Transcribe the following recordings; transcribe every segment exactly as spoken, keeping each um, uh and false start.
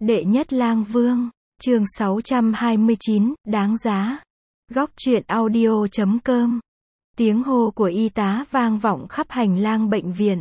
Đệ nhất lang vương, chương sáu trăm hai mươi chín, đáng giá. Góc truyện audio chấm com. Tiếng hô của y tá vang vọng khắp hành lang bệnh viện.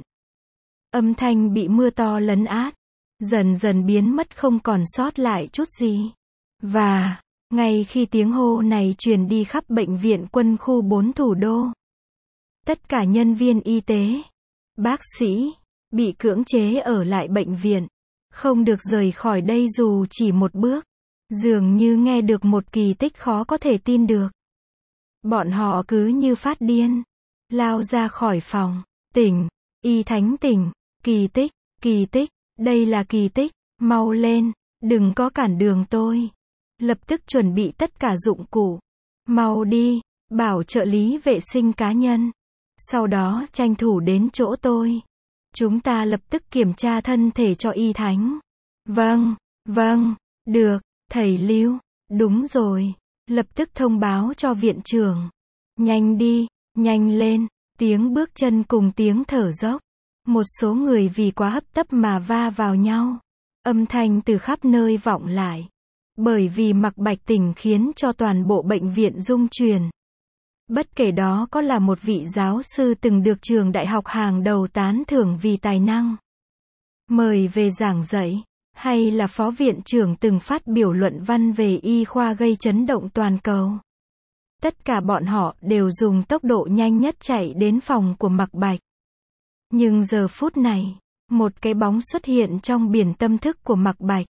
Âm thanh bị mưa to lấn át, dần dần biến mất không còn sót lại chút gì. Và, ngay khi tiếng hô này truyền đi khắp bệnh viện quân khu bốn thủ đô, tất cả nhân viên y tế, bác sĩ, bị cưỡng chế ở lại bệnh viện, không được rời khỏi đây dù chỉ một bước. Dường như nghe được một kỳ tích khó có thể tin được. Bọn họ cứ như phát điên, lao ra khỏi phòng. Tỉnh, y thánh tỉnh, kỳ tích, kỳ tích, đây là kỳ tích, mau lên, đừng có cản đường tôi. Lập tức chuẩn bị tất cả dụng cụ. Mau đi, bảo trợ lý vệ sinh cá nhân. Sau đó tranh thủ đến chỗ tôi. Chúng ta lập tức kiểm tra thân thể cho y thánh. Vâng, vâng, được, thầy Lưu, đúng rồi. Lập tức thông báo cho viện trưởng. Nhanh đi, nhanh lên, tiếng bước chân cùng tiếng thở dốc. Một số người vì quá hấp tấp mà va vào nhau. Âm thanh từ khắp nơi vọng lại. Bởi vì Mạc Bạch tỉnh khiến cho toàn bộ bệnh viện rung chuyển. Bất kể đó có là một vị giáo sư từng được trường đại học hàng đầu tán thưởng vì tài năng, mời về giảng dạy, hay là phó viện trưởng từng phát biểu luận văn về y khoa gây chấn động toàn cầu. Tất cả bọn họ đều dùng tốc độ nhanh nhất chạy đến phòng của Mạc Bạch. Nhưng giờ phút này, một cái bóng xuất hiện trong biển tâm thức của Mạc Bạch.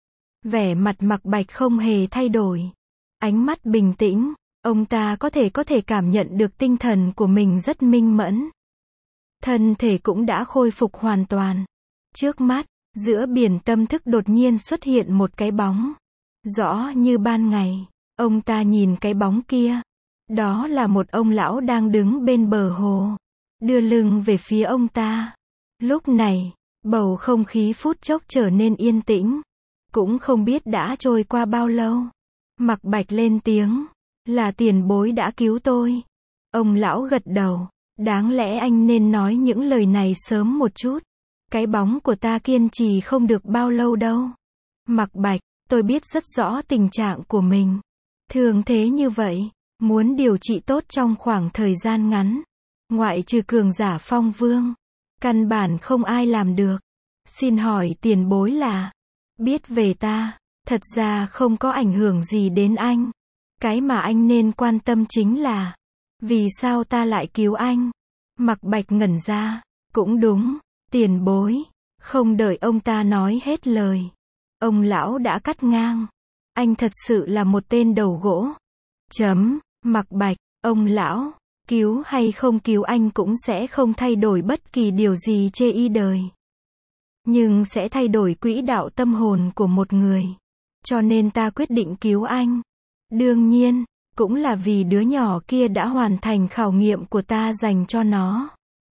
Vẻ mặt Mạc Bạch không hề thay đổi. Ánh mắt bình tĩnh, ông ta có thể có thể cảm nhận được tinh thần của mình rất minh mẫn. Thân thể cũng đã khôi phục hoàn toàn. Trước mắt, giữa biển tâm thức đột nhiên xuất hiện một cái bóng. Rõ như ban ngày, ông ta nhìn cái bóng kia. Đó là một ông lão đang đứng bên bờ hồ, đưa lưng về phía ông ta. Lúc này, bầu không khí phút chốc trở nên yên tĩnh. Cũng không biết đã trôi qua bao lâu. Mạc Bạch lên tiếng. Là tiền bối đã cứu tôi. Ông lão gật đầu. Đáng lẽ anh nên nói những lời này sớm một chút. Cái bóng của ta kiên trì không được bao lâu đâu. Mạc Bạch, tôi biết rất rõ tình trạng của mình. Thường thế như vậy, muốn điều trị tốt trong khoảng thời gian ngắn, ngoại trừ cường giả Phong Vương, căn bản không ai làm được. Xin hỏi tiền bối là, biết về ta, thật ra không có ảnh hưởng gì đến anh. Cái mà anh nên quan tâm chính là, vì sao ta lại cứu anh? Mạc Bạch ngẩn ra, cũng đúng, tiền bối. Không đợi ông ta nói hết lời, ông lão đã cắt ngang. Anh thật sự là một tên đầu gỗ. Chấm, Mạc Bạch, ông lão, cứu hay không cứu anh cũng sẽ không thay đổi bất kỳ điều gì trên y đời. Nhưng sẽ thay đổi quỹ đạo tâm hồn của một người. Cho nên ta quyết định cứu anh. Đương nhiên, cũng là vì đứa nhỏ kia đã hoàn thành khảo nghiệm của ta dành cho nó.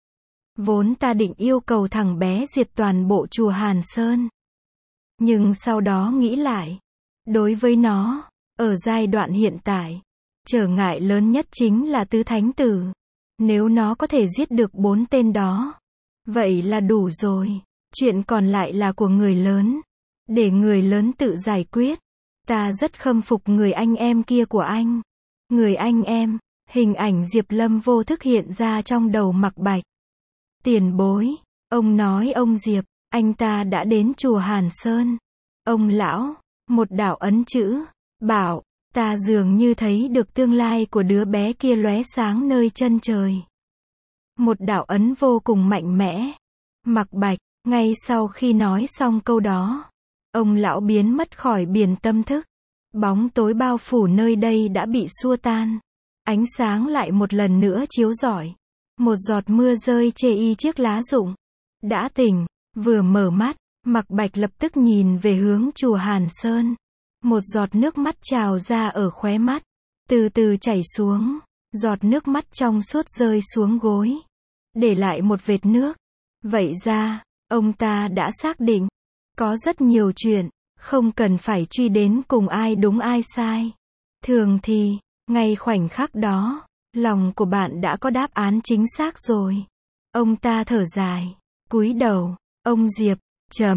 Vốn ta định yêu cầu thằng bé diệt toàn bộ chùa Hàn Sơn. Nhưng sau đó nghĩ lại. Đối với nó, ở giai đoạn hiện tại, trở ngại lớn nhất chính là tứ thánh tử. Nếu nó có thể giết được bốn tên đó, vậy là đủ rồi. Chuyện còn lại là của người lớn. Để người lớn tự giải quyết. Ta rất khâm phục người anh em kia của anh. Người anh em, hình ảnh Diệp Lâm vô thức hiện ra trong đầu Mạc Bạch. Tiền bối, ông nói ông Diệp, anh ta đã đến chùa Hàn Sơn. Ông lão, một đạo ấn chữ, bảo, ta dường như thấy được tương lai của đứa bé kia lóe sáng nơi chân trời. Một đạo ấn vô cùng mạnh mẽ. Mạc Bạch, ngay sau khi nói xong câu đó, ông lão biến mất khỏi biển tâm thức. Bóng tối bao phủ nơi đây đã bị xua tan. Ánh sáng lại một lần nữa chiếu rọi. Một giọt mưa rơi chê y chiếc lá rụng. Đã tỉnh, vừa mở mắt, Mạc Bạch lập tức nhìn về hướng chùa Hàn Sơn. Một giọt nước mắt trào ra ở khóe mắt, từ từ chảy xuống. Giọt nước mắt trong suốt rơi xuống gối, để lại một vệt nước. Vậy ra, ông ta đã xác định, có rất nhiều chuyện, không cần phải truy đến cùng ai đúng ai sai. Thường thì, ngay khoảnh khắc đó, lòng của bạn đã có đáp án chính xác rồi. Ông ta thở dài, cúi đầu, ông Diệp, chấm,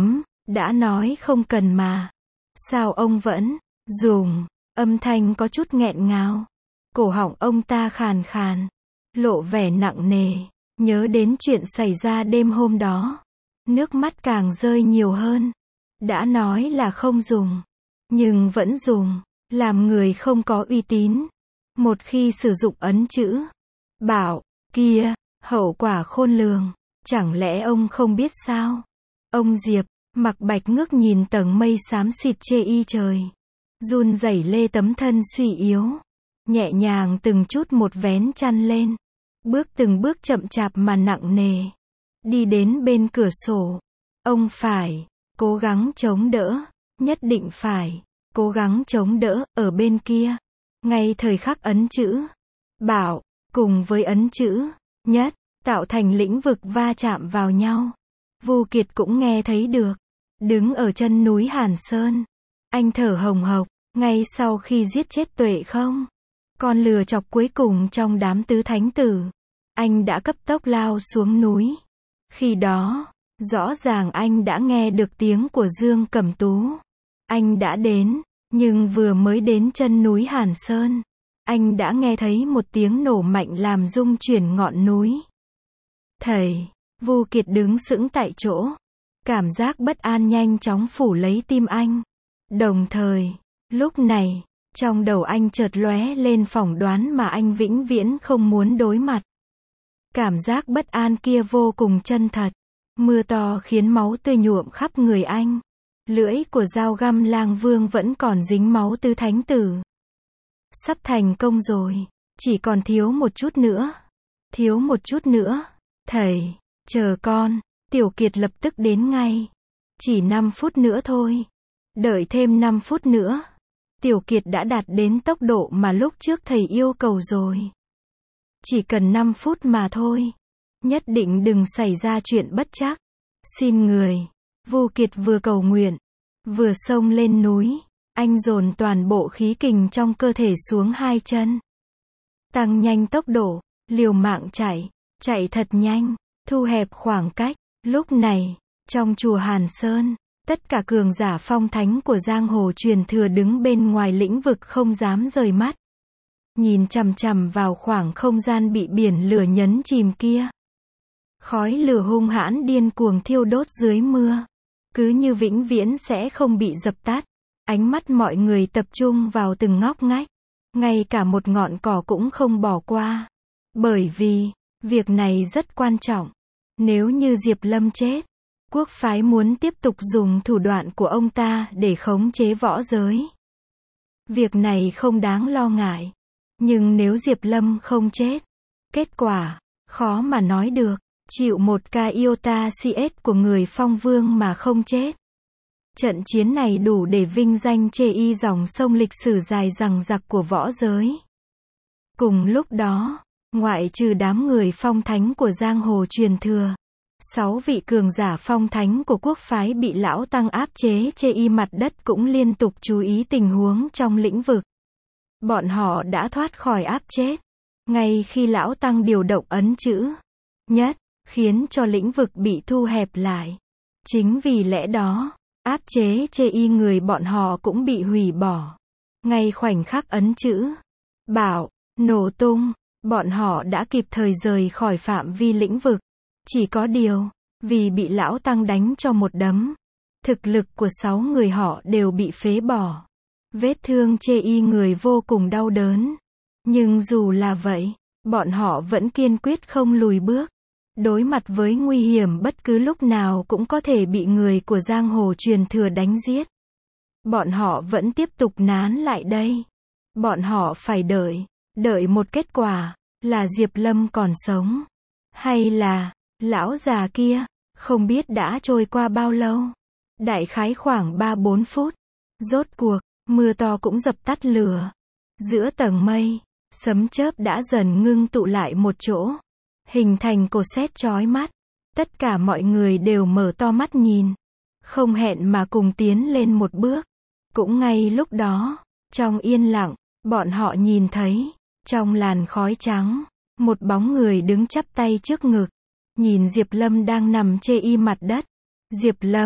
Đã nói không cần mà. Sao ông vẫn dùng? Âm thanh có chút nghẹn ngào. Cổ họng ông ta khàn khàn, lộ vẻ nặng nề. Nhớ đến chuyện xảy ra đêm hôm đó, nước mắt càng rơi nhiều hơn. Đã nói là không dùng, nhưng vẫn dùng. Làm người không có uy tín. Một khi sử dụng ấn chữ bảo kia, hậu quả khôn lường. Chẳng lẽ ông không biết sao? Ông Diệp, Mặc Bạch ngước nhìn tầng mây xám xịt chê y trời. Run rẩy lê tấm thân suy yếu. Nhẹ nhàng từng chút một vén chăn lên. Bước từng bước chậm chạp mà nặng nề. Đi đến bên cửa sổ. Ông phải cố gắng chống đỡ. Nhất định phải cố gắng chống đỡ ở bên kia. Ngay thời khắc ấn chữ bảo cùng với ấn chữ nhất tạo thành lĩnh vực va chạm vào nhau. Vu Kiệt cũng nghe thấy được. Đứng ở chân núi Hàn Sơn, anh thở hồng hộc. Ngay sau khi giết chết Tuệ Không, con lừa chọc cuối cùng trong đám tứ thánh tử, anh đã cấp tốc lao xuống núi. Khi đó, rõ ràng anh đã nghe được tiếng của Dương Cẩm Tú. Anh đã đến, nhưng vừa mới đến chân núi Hàn Sơn, anh đã nghe thấy một tiếng nổ mạnh làm rung chuyển ngọn núi. Thầy, Vu Kiệt đứng sững tại chỗ. Cảm giác bất an nhanh chóng phủ lấy tim anh. Đồng thời, lúc này, trong đầu anh chợt lóe lên phỏng đoán mà anh vĩnh viễn không muốn đối mặt. Cảm giác bất an kia vô cùng chân thật. Mưa to khiến máu tươi nhuộm khắp người anh. Lưỡi của dao găm lang vương vẫn còn dính máu tứ thánh tử. Sắp thành công rồi. Chỉ còn thiếu một chút nữa. Thiếu một chút nữa. Thầy, chờ con. Tiểu Kiệt lập tức đến ngay. Chỉ năm phút nữa thôi. Đợi thêm năm phút nữa. Tiểu Kiệt đã đạt đến tốc độ mà lúc trước thầy yêu cầu rồi. Chỉ cần năm phút mà thôi. Nhất định đừng xảy ra chuyện bất trắc. Xin người. Vu Kiệt vừa cầu nguyện, vừa xông lên núi. Anh dồn toàn bộ khí kình trong cơ thể xuống hai chân. Tăng nhanh tốc độ, liều mạng chạy. Chạy thật nhanh, thu hẹp khoảng cách. Lúc này, trong chùa Hàn Sơn, tất cả cường giả phong thánh của giang hồ truyền thừa đứng bên ngoài lĩnh vực không dám rời mắt. Nhìn chằm chằm vào khoảng không gian bị biển lửa nhấn chìm kia. Khói lửa hung hãn điên cuồng thiêu đốt dưới mưa. Cứ như vĩnh viễn sẽ không bị dập tắt. Ánh mắt mọi người tập trung vào từng ngóc ngách. Ngay cả một ngọn cỏ cũng không bỏ qua. Bởi vì, việc này rất quan trọng. Nếu như Diệp Lâm chết, quốc phái muốn tiếp tục dùng thủ đoạn của ông ta để khống chế võ giới. Việc này không đáng lo ngại. Nhưng nếu Diệp Lâm không chết, kết quả, khó mà nói được. Chịu một ca iota cs của người Phong Vương mà không chết. Trận chiến này đủ để vinh danh chê y dòng sông lịch sử dài dằng dặc của võ giới. Cùng lúc đó, ngoại trừ đám người phong thánh của giang hồ truyền thừa, sáu vị cường giả phong thánh của quốc phái bị lão tăng áp chế chê y mặt đất cũng liên tục chú ý tình huống trong lĩnh vực. Bọn họ đã thoát khỏi áp chết. Ngay khi lão tăng điều động ấn chữ nhất, khiến cho lĩnh vực bị thu hẹp lại. Chính vì lẽ đó, áp chế chê y người bọn họ cũng bị hủy bỏ. Ngay khoảnh khắc ấn chữ bảo nổ tung, bọn họ đã kịp thời rời khỏi phạm vi lĩnh vực. Chỉ có điều, vì bị lão tăng đánh cho một đấm, thực lực của sáu người họ đều bị phế bỏ. Vết thương chê y người vô cùng đau đớn. Nhưng dù là vậy, bọn họ vẫn kiên quyết không lùi bước. Đối mặt với nguy hiểm bất cứ lúc nào cũng có thể bị người của giang hồ truyền thừa đánh giết. Bọn họ vẫn tiếp tục nán lại đây. Bọn họ phải đợi, đợi một kết quả, là Diệp Lâm còn sống. Hay là, lão già kia, không biết đã trôi qua bao lâu. Đại khái khoảng ba bốn phút. Rốt cuộc, mưa to cũng dập tắt lửa. Giữa tầng mây, sấm chớp đã dần ngưng tụ lại một chỗ. Hình thành cột sét chói mắt. Tất cả mọi người đều mở to mắt nhìn. Không hẹn mà cùng tiến lên một bước. Cũng ngay lúc đó, trong yên lặng, bọn họ nhìn thấy, trong làn khói trắng, một bóng người đứng chắp tay trước ngực. Nhìn Diệp Lâm đang nằm chê y mặt đất. Diệp Lâm,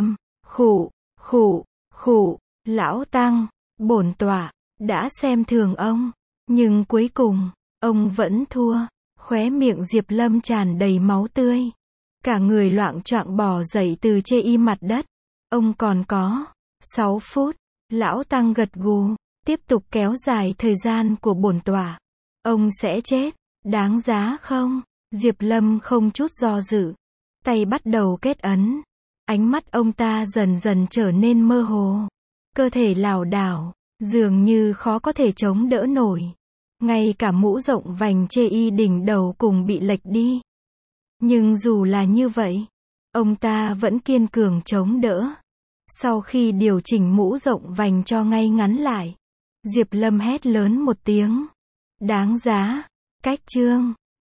Khụ, khụ, khụ, lão Tăng, bổn tọa, đã xem thường ông. Nhưng cuối cùng, ông vẫn thua. Khóe miệng Diệp Lâm tràn đầy máu tươi. Cả người loạng choạng bò dậy từ chê y mặt đất. Ông còn có sáu phút. Lão Tăng gật gù. Tiếp tục kéo dài thời gian của bổn tọa. Ông sẽ chết. Đáng giá không? Diệp Lâm không chút do dự. Tay bắt đầu kết ấn. Ánh mắt ông ta dần dần trở nên mơ hồ. Cơ thể lảo đảo, dường như khó có thể chống đỡ nổi. Ngay cả mũ rộng vành chê y đỉnh đầu cùng bị lệch đi. Nhưng dù là như vậy, ông ta vẫn kiên cường chống đỡ. Sau khi điều chỉnh mũ rộng vành cho ngay ngắn lại, Diệp Lâm hét lớn một tiếng. Đáng giá. Cách chương